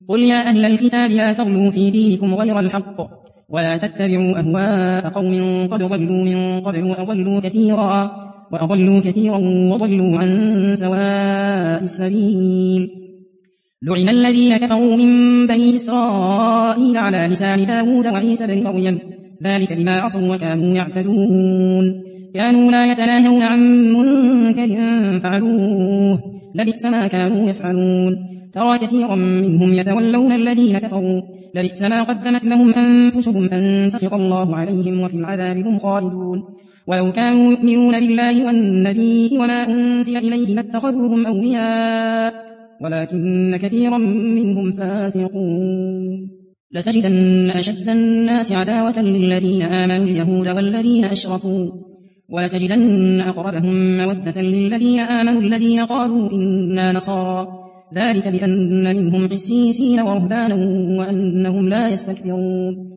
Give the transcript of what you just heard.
قل يا أهل الكتاب لا تغلوا في دينكم غير الحق ولا تتبعوا أهواء قوم قد ضلوا من قبل وأضلوا كثيرا وضلوا عن سواء السبيل. لعن الذين كفروا من بني إسرائيل على لسان داود وعيسى بن مريم ذلك بما عصوا وكانوا يعتدون كانوا لا يتناهون عن منكر فعلوه لبئس ما كانوا يفعلون ترى كثيرا منهم يتولون الذين كفروا لبئس ما قدمت لهم أنفسهم أن سخط الله عليهم وفي العذاب هم خالدون ولو كانوا يؤمنون بالله والنبي وما أنزل إليه لاتخذوهم أولياء ولكن كثيرا منهم فاسقون. لتجدن أشد الناس عداوة للذين آمنوا اليهود والذين أشركوا ولتجدن أقربهم مودة للذين آمنوا الذين قالوا إنا نصارى ذلك بأن منهم قسيسين ورهبانا وأنهم لا يستكبرون